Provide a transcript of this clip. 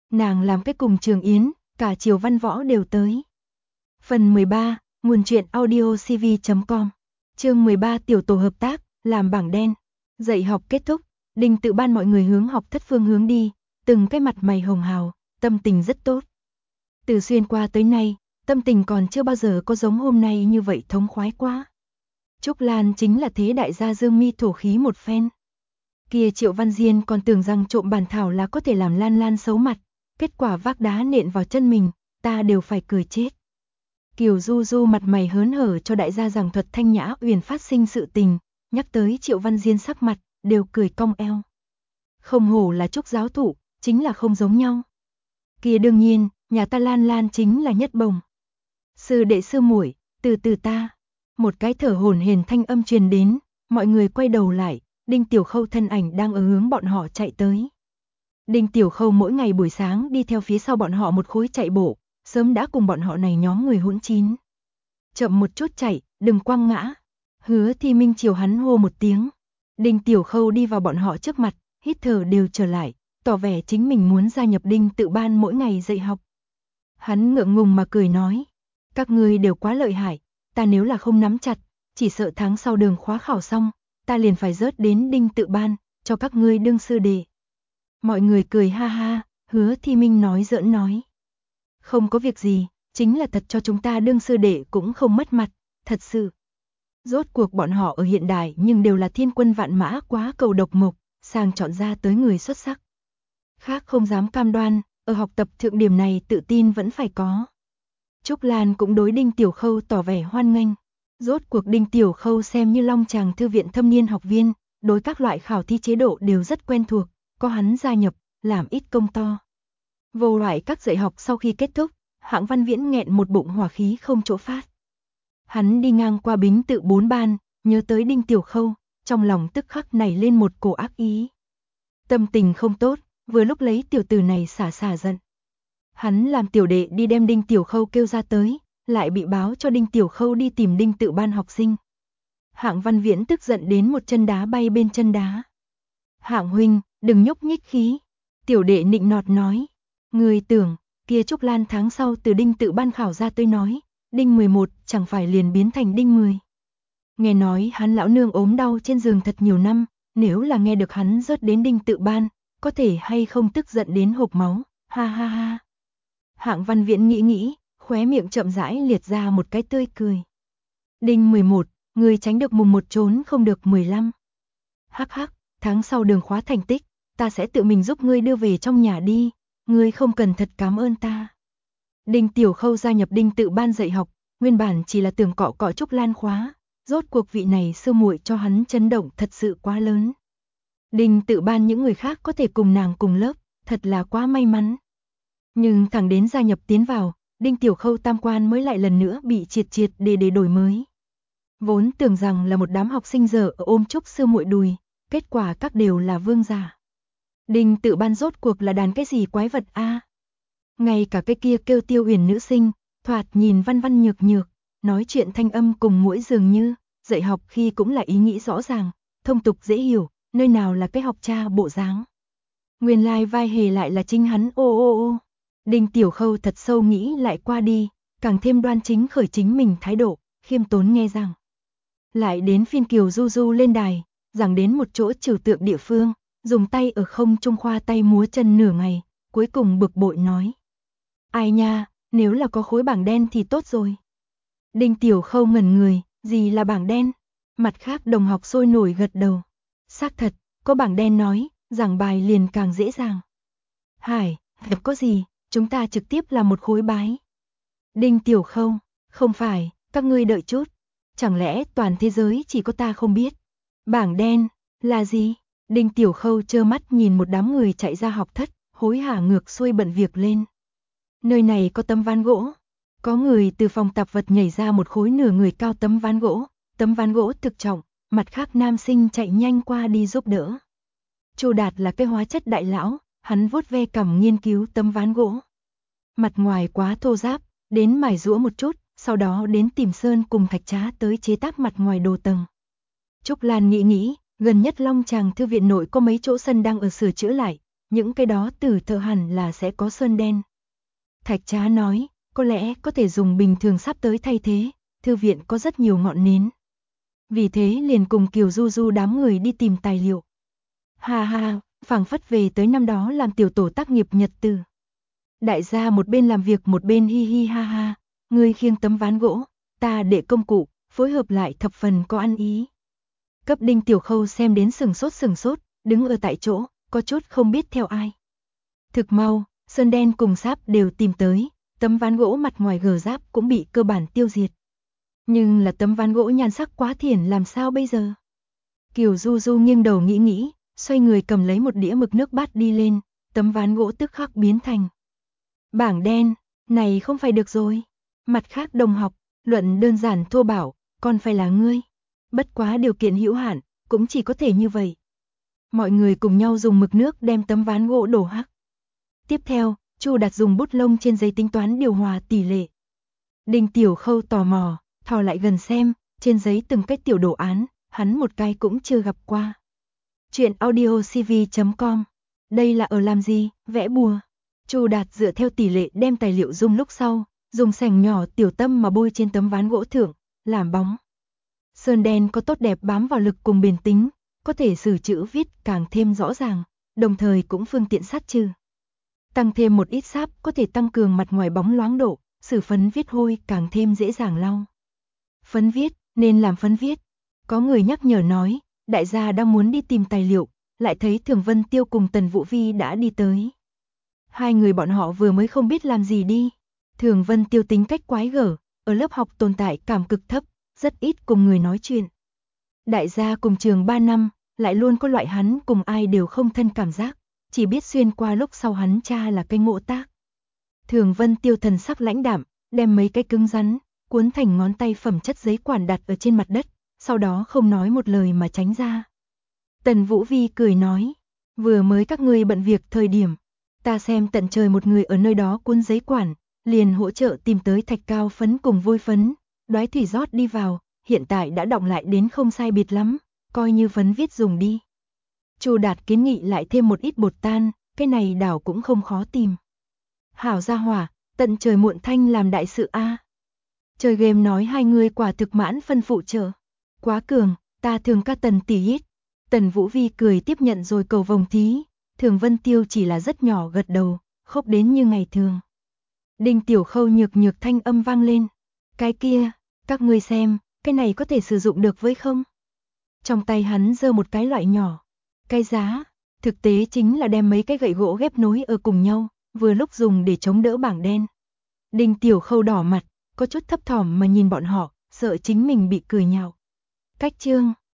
Nàng làm cái cùng Trường Yến, cả Triều Văn Võ đều tới. Phần 13, nguồn truyện audiocv.com. Chương 13 tiểu tổ hợp tác, làm bảng đen. Dạy học kết thúc, Đinh Tự Ban mọi người hướng học thất phương hướng đi, từng cái mặt mày hồng hào, tâm tình rất tốt. Từ xuyên qua tới nay, tâm tình còn chưa bao giờ có giống hôm nay như vậy thống khoái quá. Trúc Lan chính là thế đại gia dương mi thổ khí một phen. Kia Triệu Văn Diên còn tưởng rằng trộm bản thảo là có thể làm Lan Lan xấu mặt, kết quả vác đá nện vào chân mình, ta đều phải cười chết. Kiều Du Du mặt mày hớn hở cho đại gia giảng thuật Thanh Nhã Uyển phát sinh sự tình, nhắc tới Triệu Văn Diên sắc mặt, đều cười cong eo. Không hổ là Trúc giáo thụ, chính là không giống nhau. Kia đương nhiên, nhà ta Lan Lan chính là nhất bồng. Sư đệ sư muội, từ từ ta. Một cái thở hổn hển thanh âm truyền đến, mọi người quay đầu lại, Đinh Tiểu Khâu thân ảnh đang ở hướng bọn họ chạy tới. Đinh Tiểu Khâu mỗi ngày buổi sáng đi theo phía sau bọn họ một khối chạy bộ, sớm đã cùng bọn họ này nhóm người hỗn chín. Chậm một chút chạy, đừng quăng ngã. Hứa Thi Minh chiều hắn hô một tiếng. Đinh Tiểu Khâu đi vào bọn họ trước mặt, hít thở đều trở lại, tỏ vẻ chính mình muốn gia nhập Đinh Tự Ban mỗi ngày dạy học. Hắn ngượng ngùng mà cười nói, các ngươi đều quá lợi hại, ta nếu là không nắm chặt, chỉ sợ tháng sau đường khóa khảo xong, ta liền phải rớt đến Đinh Tự Ban, cho các ngươi đương sư đệ. Mọi người cười ha ha, Hứa Thi Minh nói giỡn nói. Không có việc gì, chính là thật cho chúng ta đương sư đệ cũng không mất mặt, thật sự. Rốt cuộc bọn họ ở hiện đại nhưng đều là thiên quân vạn mã quá cầu độc mộc, sàng chọn ra tới người xuất sắc. Khác không dám cam đoan, ở học tập thượng điểm này tự tin vẫn phải có. Trúc Lan cũng đối Đinh Tiểu Khâu tỏ vẻ hoan nghênh. Rốt cuộc Đinh Tiểu Khâu xem như Long Tràng thư viện thâm niên học viên, đối các loại khảo thi chế độ đều rất quen thuộc, có hắn gia nhập, làm ít công to. Vô loại các dạy học sau khi kết thúc, Hạng Văn Viễn nghẹn một bụng hỏa khí không chỗ phát. Hắn đi ngang qua Bính Tự 4 ban, nhớ tới Đinh Tiểu Khâu, trong lòng tức khắc nảy lên một cổ ác ý. Tâm tình không tốt, vừa lúc lấy tiểu tử này xả giận. Hắn làm tiểu đệ đi đem Đinh Tiểu Khâu kêu ra tới, lại bị báo cho Đinh Tiểu Khâu đi tìm Đinh Tự Ban học sinh. Hạng Văn Viễn tức giận đến một chân đá bay bên chân đá. Hạng huynh, đừng nhúc nhích khí. Tiểu đệ nịnh nọt nói. Người tưởng, kia Trúc Lan tháng sau từ Đinh Tự Ban khảo ra tới nói, Đinh 11 chẳng phải liền biến thành Đinh 10. Nghe nói hắn lão nương ốm đau trên giường thật nhiều năm, nếu là nghe được hắn rớt đến Đinh Tự Ban, có thể hay không tức giận đến hộc máu, ha ha ha. Hạng Văn Viễn nghĩ, khóe miệng chậm rãi liệt ra một cái tươi cười. Đinh 11, người tránh được mùng 1 trốn không được 15. Hắc hắc, tháng sau đường khóa thành tích, ta sẽ tự mình giúp ngươi đưa về trong nhà đi, ngươi không cần thật cảm ơn ta. Đinh Tiểu Khâu gia nhập Đinh Tự Ban dạy học, nguyên bản chỉ là tưởng cọ cọ Trúc Lan khóa, rốt cuộc vị này sư muội cho hắn chấn động thật sự quá lớn. Đinh Tự Ban những người khác có thể cùng nàng cùng lớp, thật là quá may mắn. Nhưng thẳng đến gia nhập tiến vào, Đinh Tiểu Khâu tam quan mới lại lần nữa bị triệt để đổi mới. Vốn tưởng rằng là một đám học sinh dở ôm Trúc sư muội đùi, kết quả các đều là vương giả. Đinh Tự Ban rốt cuộc là đàn cái gì quái vật a? Ngay cả cái kia kêu Tiêu Huyền nữ sinh, thoạt nhìn văn văn nhược nhược, nói chuyện thanh âm cùng mũi dường như, dạy học khi cũng là ý nghĩ rõ ràng, thông tục dễ hiểu, nơi nào là cái học cha bộ dáng. Nguyên lai vai hề lại là chính hắn ô. Đinh Tiểu Khâu thật sâu nghĩ lại qua đi, càng thêm đoan chính khởi chính mình thái độ, khiêm tốn nghe rằng. Lại đến phiên Kiều Du Du lên đài, giảng đến một chỗ trừu tượng địa phương, dùng tay ở không trung khoa tay múa chân nửa ngày, cuối cùng bực bội nói. Ai nha, nếu là có khối bảng đen thì tốt rồi. Đinh Tiểu Khâu ngẩn người, gì là bảng đen? Mặt khác đồng học sôi nổi gật đầu. Xác thật, có bảng đen nói, giảng bài liền càng dễ dàng. Hải, có gì, chúng ta trực tiếp làm một khối bái. Đinh Tiểu Khâu, không phải, các ngươi đợi chút. Chẳng lẽ toàn thế giới chỉ có ta không biết? Bảng đen, là gì? Đinh Tiểu Khâu trơ mắt nhìn một đám người chạy ra học thất, hối hả ngược xuôi bận việc lên. Nơi này có tấm ván gỗ. Có người từ phòng tạp vật nhảy ra một khối nửa người cao tấm ván gỗ thực trọng, mặt khác nam sinh chạy nhanh qua đi giúp đỡ. Chu Đạt là cái hóa chất đại lão, hắn vuốt ve cằm nghiên cứu tấm ván gỗ. Mặt ngoài quá thô ráp, đến mài rũa một chút, sau đó đến tìm sơn cùng thạch trá tới chế tác mặt ngoài đồ tầng. Trúc Lan nghĩ, gần nhất Long Tràng thư viện nội có mấy chỗ sân đang ở sửa chữa lại, những cái đó từ thợ hẳn là sẽ có sơn đen. Thạch Trá nói, có lẽ có thể dùng bình thường sắp tới thay thế, thư viện có rất nhiều ngọn nến. Vì thế liền cùng Kiều Du Du đám người đi tìm tài liệu. Ha ha, phảng phất về tới năm đó làm tiểu tổ tác nghiệp nhật từ. Đại gia một bên làm việc một bên hi hi ha ha, người khiêng tấm ván gỗ, ta để công cụ, phối hợp lại thập phần có ăn ý. Cấp Đinh Tiểu Khâu xem đến sừng sốt, đứng ở tại chỗ, có chút không biết theo ai. Thực mau, sơn đen cùng sáp đều tìm tới, tấm ván gỗ mặt ngoài gờ giáp cũng bị cơ bản tiêu diệt. Nhưng là tấm ván gỗ nhan sắc quá thiển làm sao bây giờ? Kiều Du Du nghiêng đầu nghĩ, xoay người cầm lấy một đĩa mực nước bát đi lên, tấm ván gỗ tức khắc biến thành bảng đen, này không phải được rồi. Mặt khác đồng học, luận đơn giản thô bảo, còn phải là ngươi. Bất quá điều kiện hữu hạn, cũng chỉ có thể như vậy. Mọi người cùng nhau dùng mực nước đem tấm ván gỗ đổ hắc. Tiếp theo, Chu Đạt dùng bút lông trên giấy tính toán điều hòa tỷ lệ. Đinh Tiểu Khâu tò mò, thò lại gần xem, trên giấy từng cái tiểu đồ án, hắn một cái cũng chưa gặp qua. Chuyện audiocv.com. Đây là ở làm gì, vẽ bùa. Chu Đạt dựa theo tỷ lệ đem tài liệu dung lúc sau, dùng sành nhỏ tiểu tâm mà bôi trên tấm ván gỗ thượng, làm bóng. Sơn đen có tốt đẹp bám vào lực cùng bền tính, có thể sử chữ viết càng thêm rõ ràng, đồng thời cũng phương tiện sát trừ. Tăng thêm một ít sáp có thể tăng cường mặt ngoài bóng loáng độ, sử phấn viết hôi càng thêm dễ dàng lau. Phấn viết, nên làm phấn viết. Có người nhắc nhở nói, đại gia đang muốn đi tìm tài liệu, lại thấy Thường Vân Tiêu cùng Tần Vũ Vi đã đi tới. Hai người bọn họ vừa mới không biết làm gì đi. Thường Vân Tiêu tính cách quái gở, ở lớp học tồn tại cảm cực thấp, rất ít cùng người nói chuyện. Đại gia cùng trường 3 năm, lại luôn có loại hắn cùng ai đều không thân cảm giác, chỉ biết xuyên qua lúc sau hắn cha là cái ngộ tác. Thường Vân Tiêu thần sắc lãnh đạm, đem mấy cái cứng rắn, cuốn thành ngón tay phẩm chất giấy quản đặt ở trên mặt đất, sau đó không nói một lời mà tránh ra. Tần Vũ Vi cười nói, vừa mới các ngươi bận việc thời điểm, ta xem tận trời một người ở nơi đó cuốn giấy quản, liền hỗ trợ tìm tới thạch cao phấn cùng vôi phấn, đoái thủy rót đi vào, hiện tại đã đọng lại đến không sai biệt lắm, coi như phấn viết dùng đi. Chu Đạt kiến nghị lại thêm một ít bột tan, cái này đảo cũng không khó tìm. Hảo gia hỏa, tận trời muộn thanh làm đại sự a. Chơi game nói hai người quả thực mãn phân phụ trợ. Quá cường, ta thường ca Tần tỷ hít. Tần Vũ Vi cười tiếp nhận rồi cầu vồng thí. Thường Vân Tiêu chỉ là rất nhỏ gật đầu, khóc đến như ngày thường. Đinh Tiểu Khâu nhược thanh âm vang lên. Cái kia, các ngươi xem, cái này có thể sử dụng được với không? Trong tay hắn giơ một cái loại nhỏ. Cái giá, thực tế chính là đem mấy cái gậy gỗ ghép nối ở cùng nhau, vừa lúc dùng để chống đỡ bảng đen. Đinh Tiểu Khâu đỏ mặt, có chút thấp thỏm mà nhìn bọn họ, sợ chính mình bị cười nhạo. Cách chương